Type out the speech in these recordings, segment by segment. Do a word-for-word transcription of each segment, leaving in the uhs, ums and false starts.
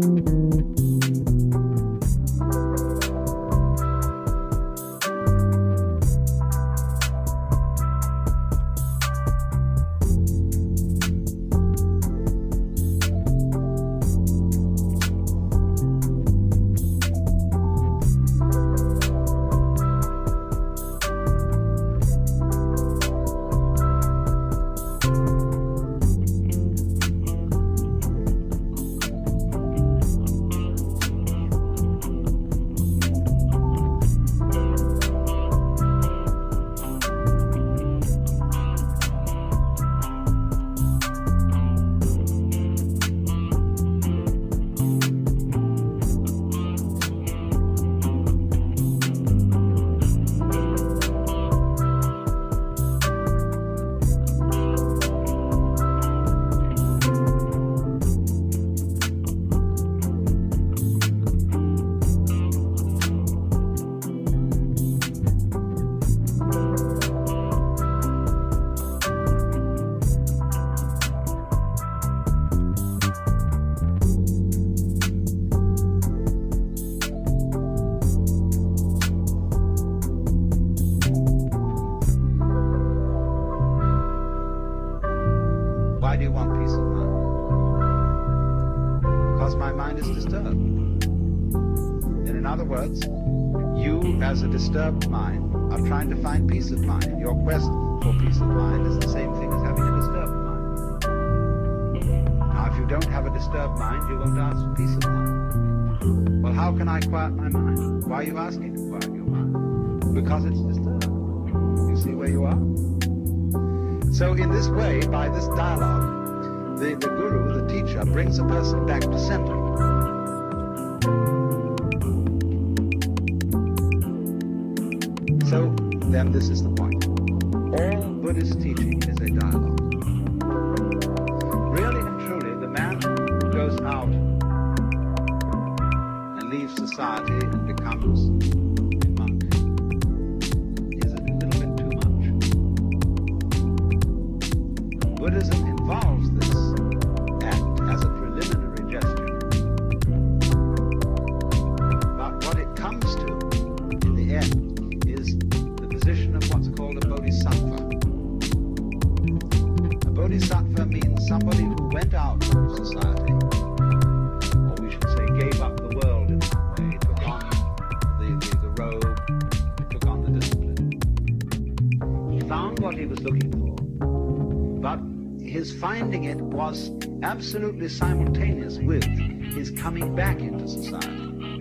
Disturbed mind are trying to find peace of mind. Your quest for peace of mind is the same thing as having a disturbed mind. Now, if you don't have a disturbed mind, you won't ask for peace of mind. Well, how can I quiet my mind? Why are you asking to quiet your mind? Because it's disturbed. You see where you are? So in this way, by this dialogue, the, the guru, the teacher, brings a person back to center. So, then this is the point. All Buddhist teaching is a dialogue. Really and truly, the man who goes out and leaves society and becomes a monk is a little bit too much. Buddhism involves this act as a preliminary gesture. But what it comes to in the end of what's called a bodhisattva. A bodhisattva means somebody who went out of society, or we should say gave up the world in some way, took on the, the, the robe, took on the discipline. He found what he was looking for, but his finding it was absolutely simultaneous with his coming back into society.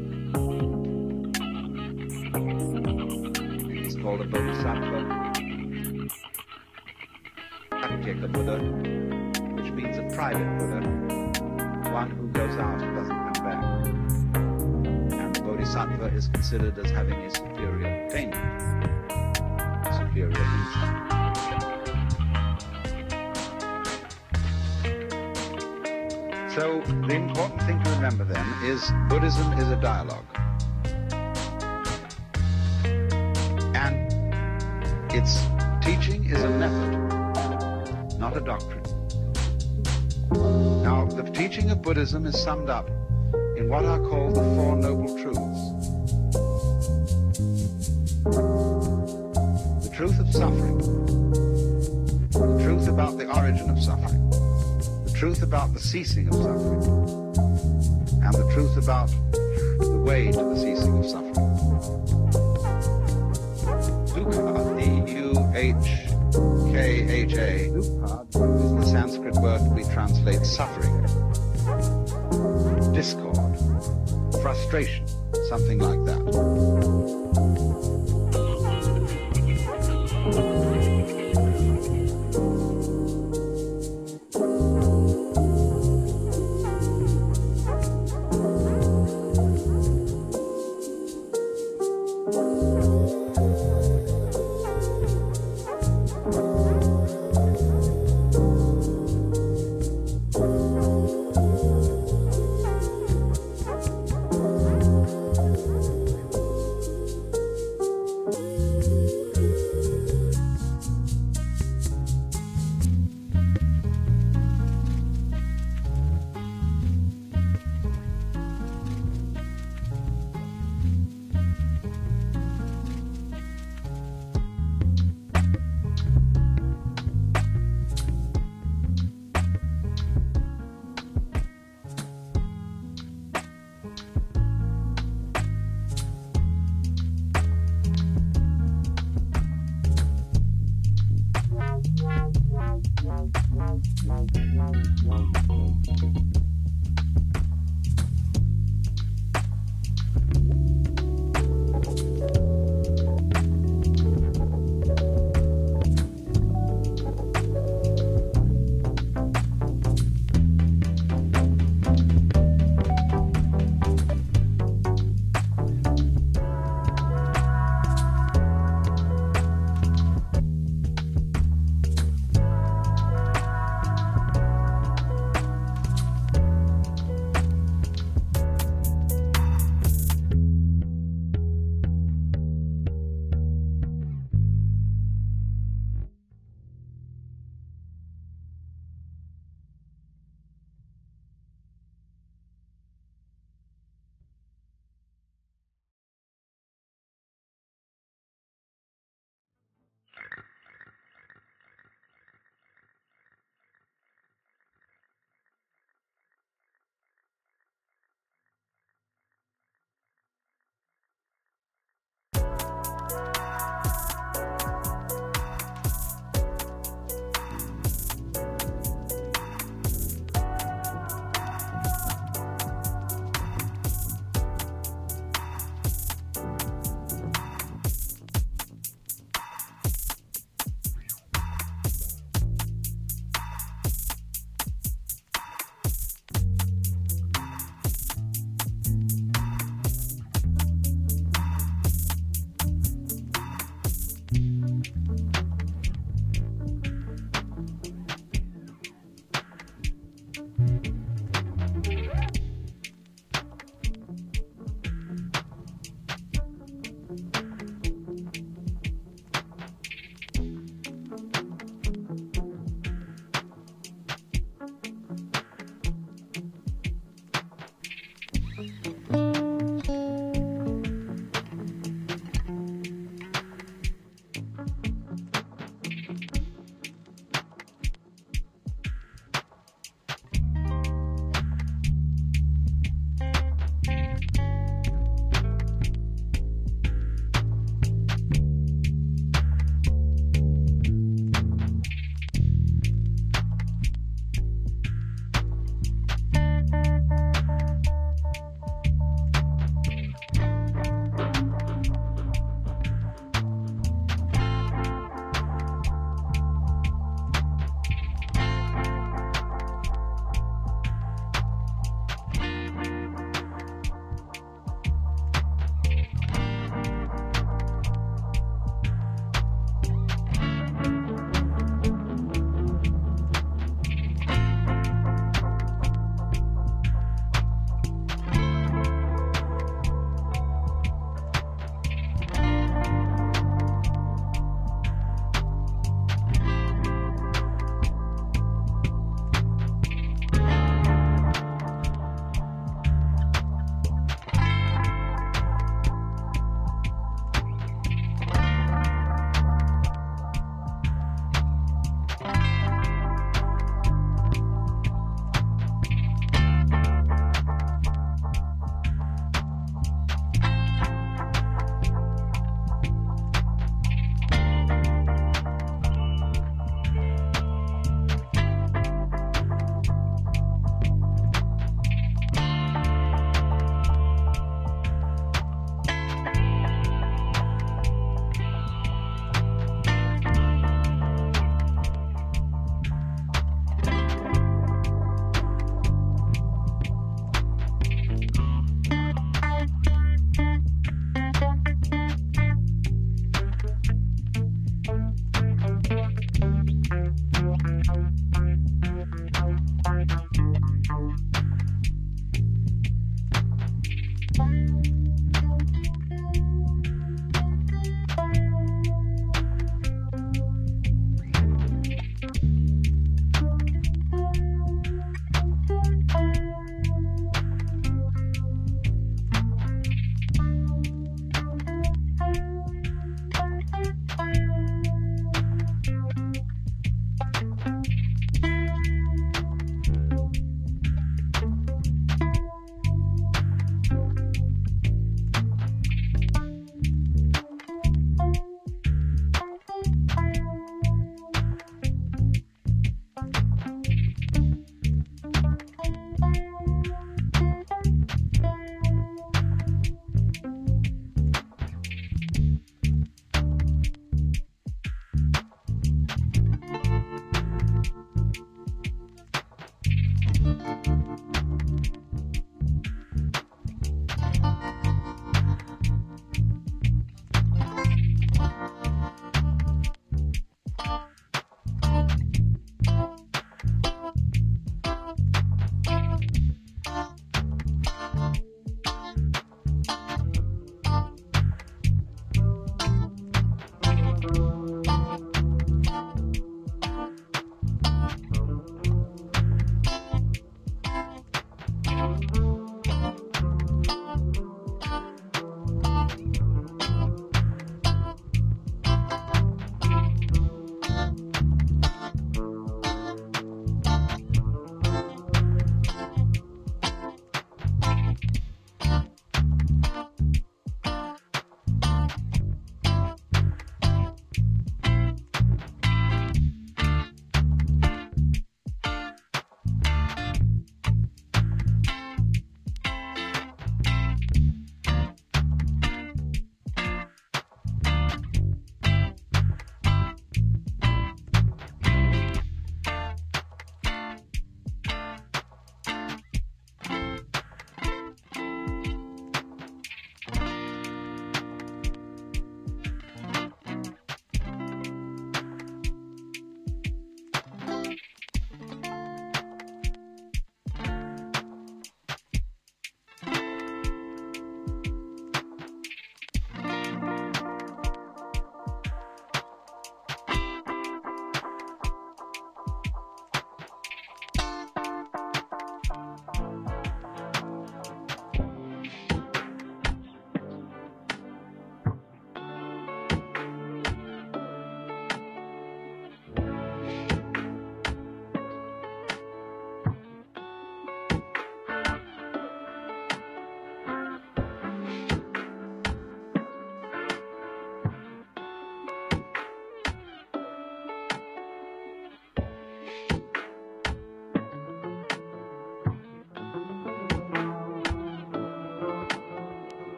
Called a bodhisattva, Pratyeka Buddha, which means a private Buddha, one who goes out and doesn't come back. And the bodhisattva is considered as having a superior attainment, a superior reason. So the important thing to remember then is Buddhism is a dialogue. Its teaching is a method, not a doctrine. Now, the teaching of Buddhism is summed up in what are called the Four Noble Truths. The truth of suffering, the truth about the origin of suffering, the truth about the ceasing of suffering, and the truth about the way to the ceasing of suffering. Dukkha, D U H K H A, is the Sanskrit word we translate suffering, discord, frustration, something like that.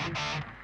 Thank you.